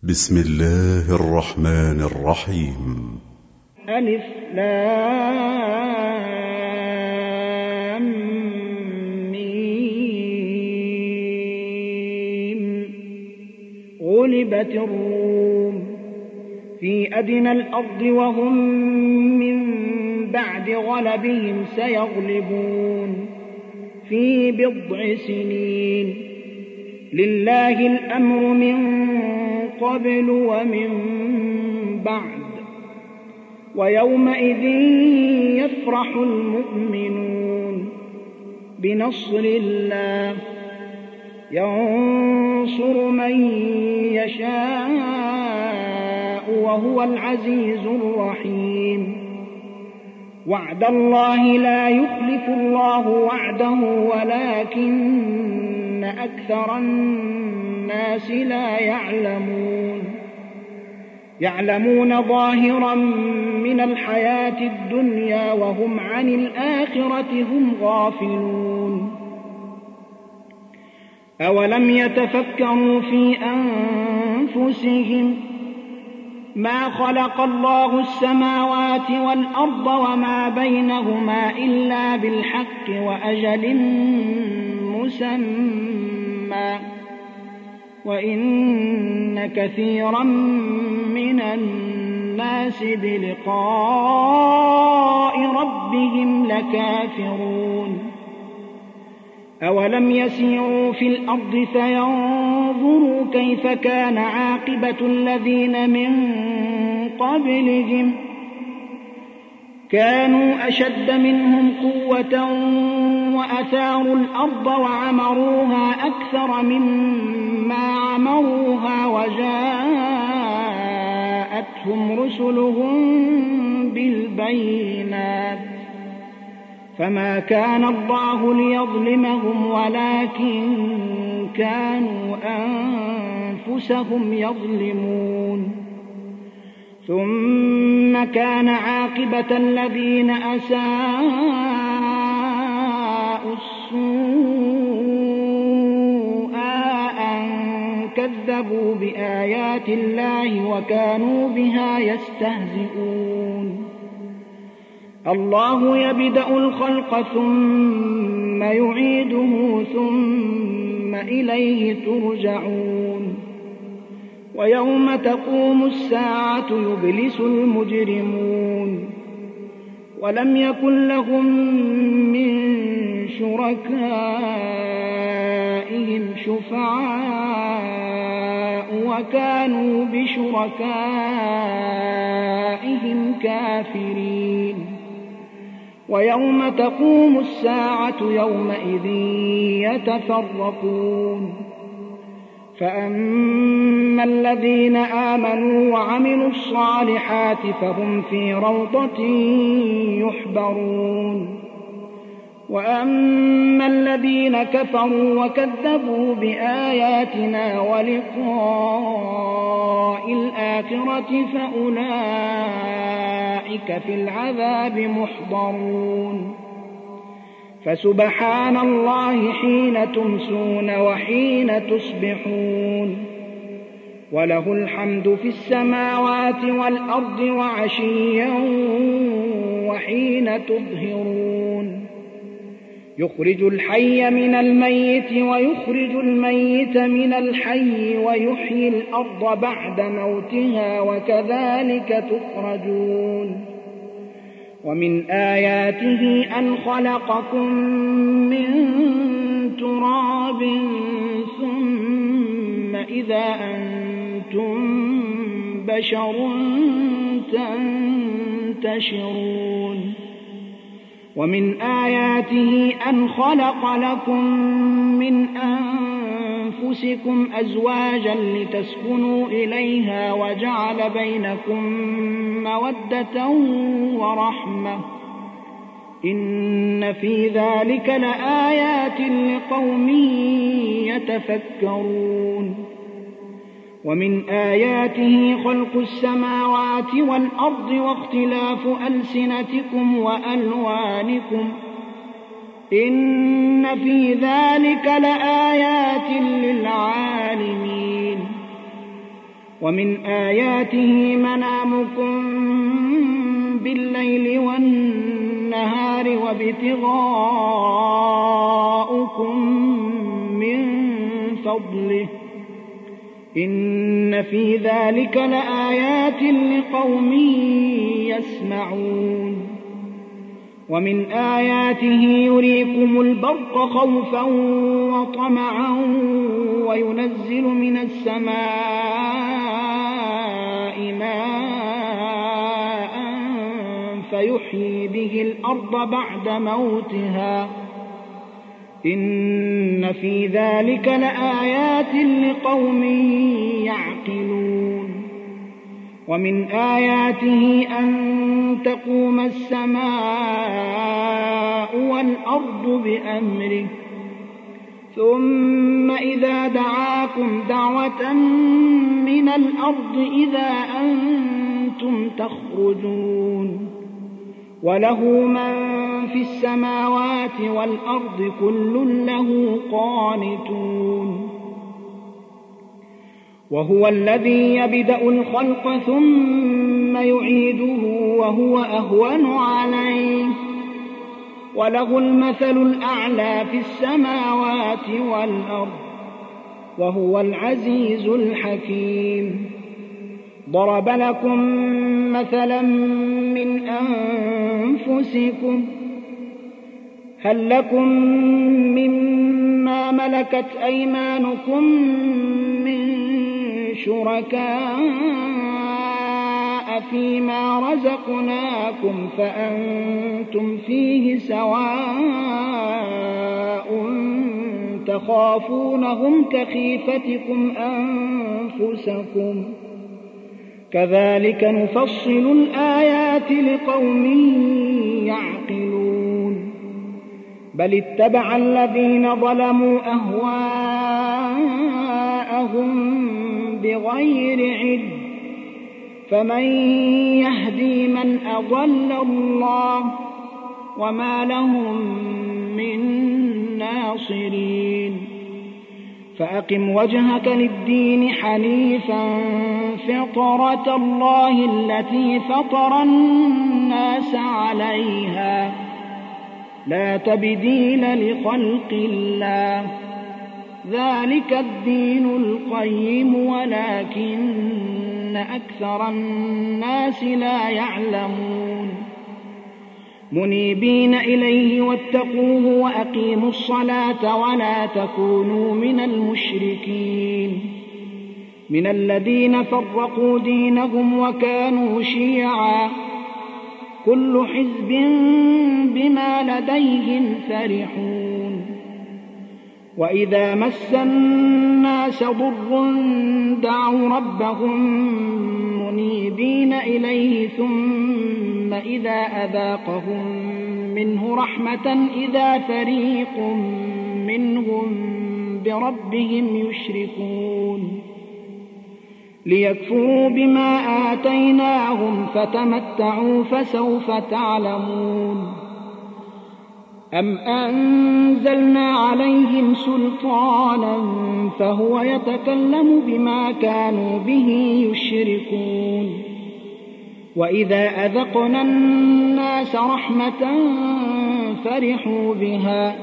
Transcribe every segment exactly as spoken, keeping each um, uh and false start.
بسم الله الرحمن الرحيم. ألف لام ميم. غلبت الروم في أدنى الأرض وهم من بعد غلبهم سيغلبون في بضع سنين. لله الأمر من قبل ومن بعد ويومئذ يفرح المؤمنون بنصر الله ينصر من يشاء وهو العزيز الرحيم. وعد الله لا يخلف الله وعده ولكن أكثر الناس لا يعلمون. يعلمون ظاهرا من الحياة الدنيا وهم عن الآخرة هم غافلون. أولم يتفكروا في أنفسهم ما خلق الله السماوات والأرض وما بينهما إلا بالحق وأجل مسمى وإن كثيرا من الناس بلقاء ربهم لكافرون. أولم يسيروا في الأرض فينظروا كيف كان عاقبة الذين من قبلهم كانوا أشد منهم قوة وأثاروا الأرض وعمروها أكثر مما عمروها وجاءتهم رسلهم بالبينات فما كان الله ليظلمهم ولكن كانوا أنفسهم يظلمون. ثم كان عاقبة الذين أساءوا السوء أن كذبوا بآيات الله وكانوا بها يستهزئون. الله يبدأ الخلق ثم يعيده ثم إليه ترجعون. ويوم تقوم الساعة يبلس المجرمون ولم يكن لهم من شركائهم شفعاء وكانوا بشركائهم كافرين. ويوم تقوم الساعة يومئذ يتفرقون. فأما الذين آمنوا وعملوا الصالحات فهم في روضة يحبرون. وأما الذين كفروا وكذبوا بآياتنا ولقاء الآخرة فأولئك في العذاب محضرون. فسبحان الله حين تمسون وحين تصبحون وله الحمد في السماوات والأرض وعشيا وحين تظهرون. يخرج الحي من الميت ويخرج الميت من الحي ويحيي الأرض بعد موتها وكذلك تخرجون. ومن آياته أن خلقكم من تراب ثم إذا أنتم بشر تنتشرون. ومن آياته أن خلق لكم من أنفسكم أزواجا لتسكنوا إليها وجعل بينكم مودة ورحمة إن في ذلك لآيات لقوم يتفكرون. ومن آياته خلق السماوات والأرض واختلاف ألسنتكم وألوانكم إن في ذلك لآيات للعالمين. ومن آياته منامكم بالليل والنهار وابتغاؤكم من فضله إن في ذلك لآيات لقوم يسمعون ومن آياته يريكم البرق خوفا وطمعا وينزل من السماء ماء فيحيي به الأرض بعد موتها إن في ذلك لآيات لقوم يعقلون ومن آياته أن تقوم السماء والأرض بأمره ثم إذا دعاكم دعوة من الأرض إذا أنتم تخرجون وله من في السماوات والأرض كل له قانتون وهو الذي يبدأ الخلق ثم يعيده وهو أهون عليه وله المثل الأعلى في السماوات والأرض وهو العزيز الحكيم ضرب لكم مثلا من أنفسكم هل لكم مما ملكت أيمانكم من شركاء فيما رزقناكم فأنتم فيه سواء تخافونهم كخيفتكم أنفسكم كذلك نفصل الآيات لقوم يعقلون بل اتبع الذين ظلموا أهواءهم بغير علم فمن يهدي من أضل الله وما لهم من ناصرين فأقم وجهك للدين حنيفا فطرة الله التي فطر الناس عليها لا تبديل لخلق الله ذلك الدين القيم ولكن أكثر الناس لا يعلمون منيبين إليه واتقوه وأقيموا الصلاة ولا تكونوا من المشركين من الذين فرقوا دينهم وكانوا شيعا كل حزب بما لديهم فرحون وإذا مس الناس ضر دعوا ربهم منيبين إليه ثم إذا أذاقهم منه رحمة إذا فريق منهم بربهم يشركون ليكفروا بما آتيناهم فتمتعوا فسوف تعلمون أم أنزلنا عليهم سلطانا فهو يتكلم بما كانوا به يشركون وإذا أذقنا الناس رحمة فرحوا بها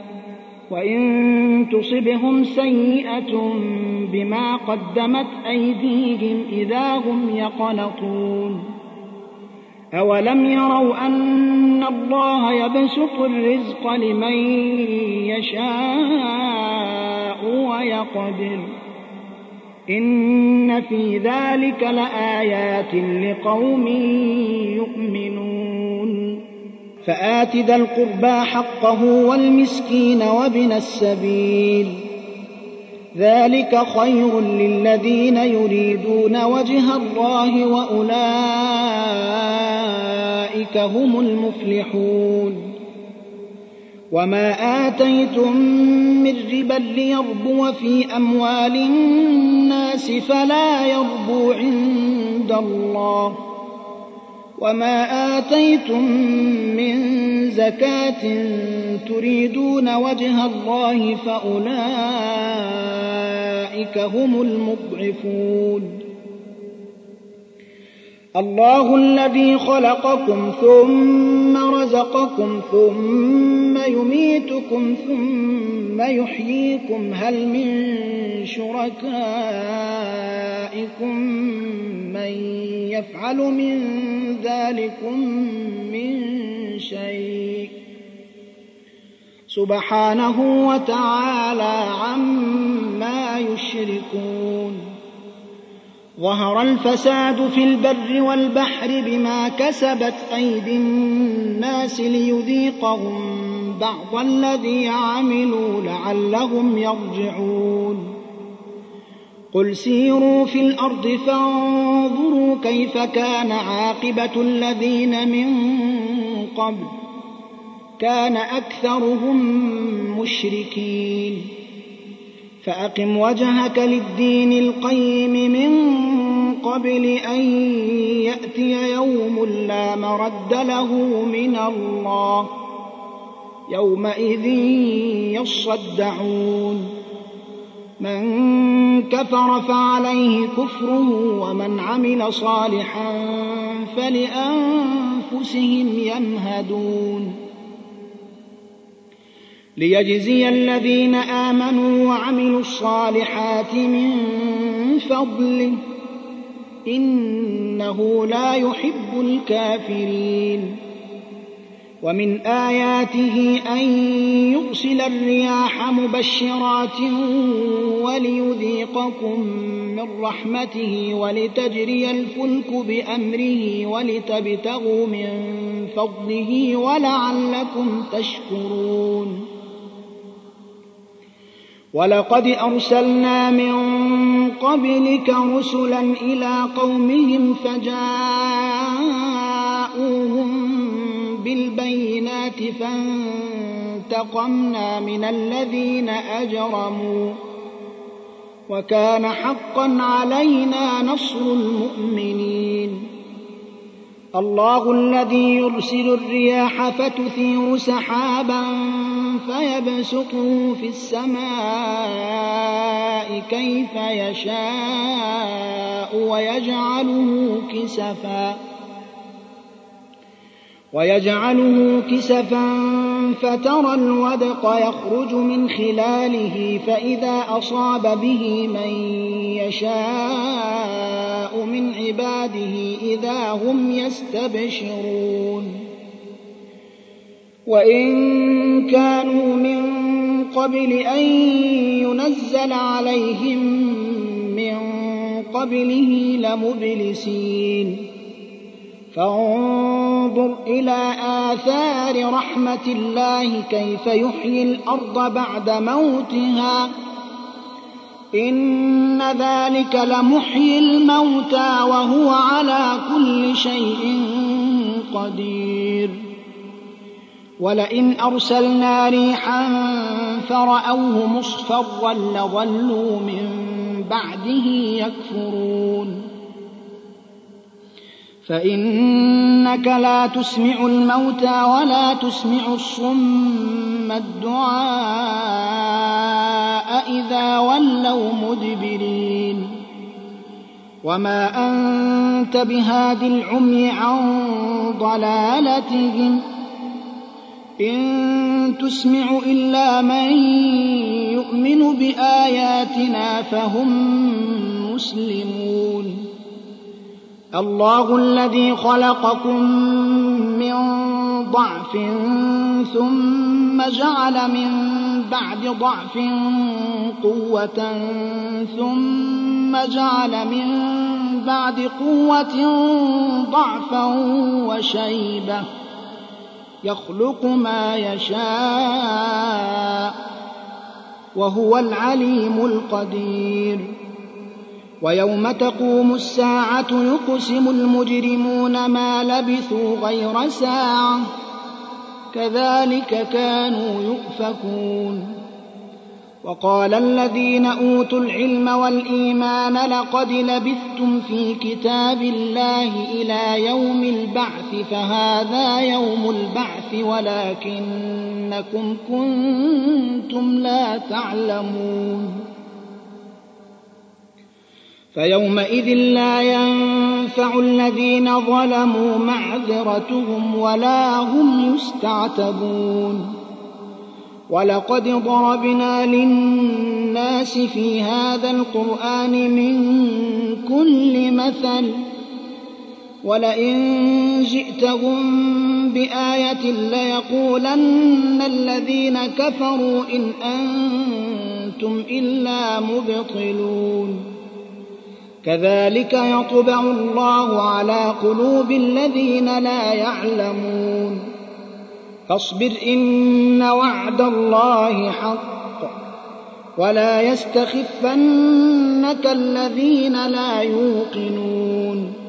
وإن تصبهم سيئة بما قدمت أيديهم إذا هم يقنطون أولم يروا أن الله يبسط الرزق لمن يشاء ويقدر إن في ذلك لآيات لقوم يؤمنون فآت ذا القربى حقه والمسكين وابن السبيل ذلك خير للذين يريدون وجه الله وأولئك هم المفلحون وما آتيتم من ربا ليربو في أموال الناس فلا يربو عند الله وما آتيتم من زكاة تريدون وجه الله فأولئك هم المضعفون الله الذي خلقكم ثم رزقكم ثم يميتكم ثم يحييكم هل من شركائكم من يفعل من ذلكم من شيء سبحانه وتعالى عما يشركون ظهر الفساد في البر والبحر بما كسبت أيدي الناس ليذيقهم بعض الذي عملوا لعلهم يرجعون قل سيروا في الأرض فانظروا كيف كان عاقبة الذين من قبل كان أكثرهم مشركين فأقم وجهك للدين القيم من قبل أن يأتي يوم لا مرد له من الله يومئذ يصدعون من كفر فعليه كفره ومن عمل صالحا فلأنفسهم يمهدون ليجزي الذين آمنوا وعملوا الصالحات من فضله إنه لا يحب الكافرين ومن آياته أن يرسل الرياح مبشرات وليذيقكم من رحمته ولتجري الفلك بأمره ولتبتغوا من فضله ولعلكم تشكرون ولقد أرسلنا من قبلك رسلا إلى قومهم فجاءوهم بالبينات فانتقمنا من الذين أجرموا وكان حقا علينا نصر المؤمنين الله الذي يرسل الرياح فتثير سحابا فيبسطه في السماء كيف يشاء ويجعله كسفا ويجعله كسفا فترى الودق يخرج من خلاله فإذا أصاب به من يشاء من عباده إذا هم يستبشرون وإن كانوا من قبل أن ينزل عليهم من قبله لمبلسين فانظر إلى آثار رحمة الله كيف يحيي الأرض بعد موتها إن ذلك لمحيي الموتى وهو على كل شيء قدير ولئن أرسلنا ريحا فرأوه مصفرا لظلوا من بعده يكفرون فإنك لا تسمع الموتى ولا تسمع الصم الدعاء إذا ولوا مدبرين وما أنت بهاد العمي عن ضلالتهم إن تسمع إلا من يؤمن بآياتنا فهم مسلمون الله الذي خلقكم من ضعف ثم جعل من بعد ضعف قوة ثم جعل من بعد قوة ضعفا وشيبة يخلق ما يشاء وهو العليم القدير ويوم تقوم الساعة يقسم المجرمون ما لبثوا غير ساعة كذلك كانوا يؤفكون وقال الذين أوتوا العلم والإيمان لقد لبثتم في كتاب الله إلى يوم البعث فهذا يوم البعث ولكنكم كنتم لا تعلمون فيومئذ لا ينفع الذين ظلموا معذرتهم ولا هم يستعتبون ولقد ضربنا للناس في هذا القرآن من كل مثل ولئن جئتهم بآية ليقولن الذين كفروا إن أنتم إلا مبطلون كذلك يطبع الله على قلوب الذين لا يعلمون فاصبر إن وعد الله حق ولا يستخفنك الذين لا يوقنون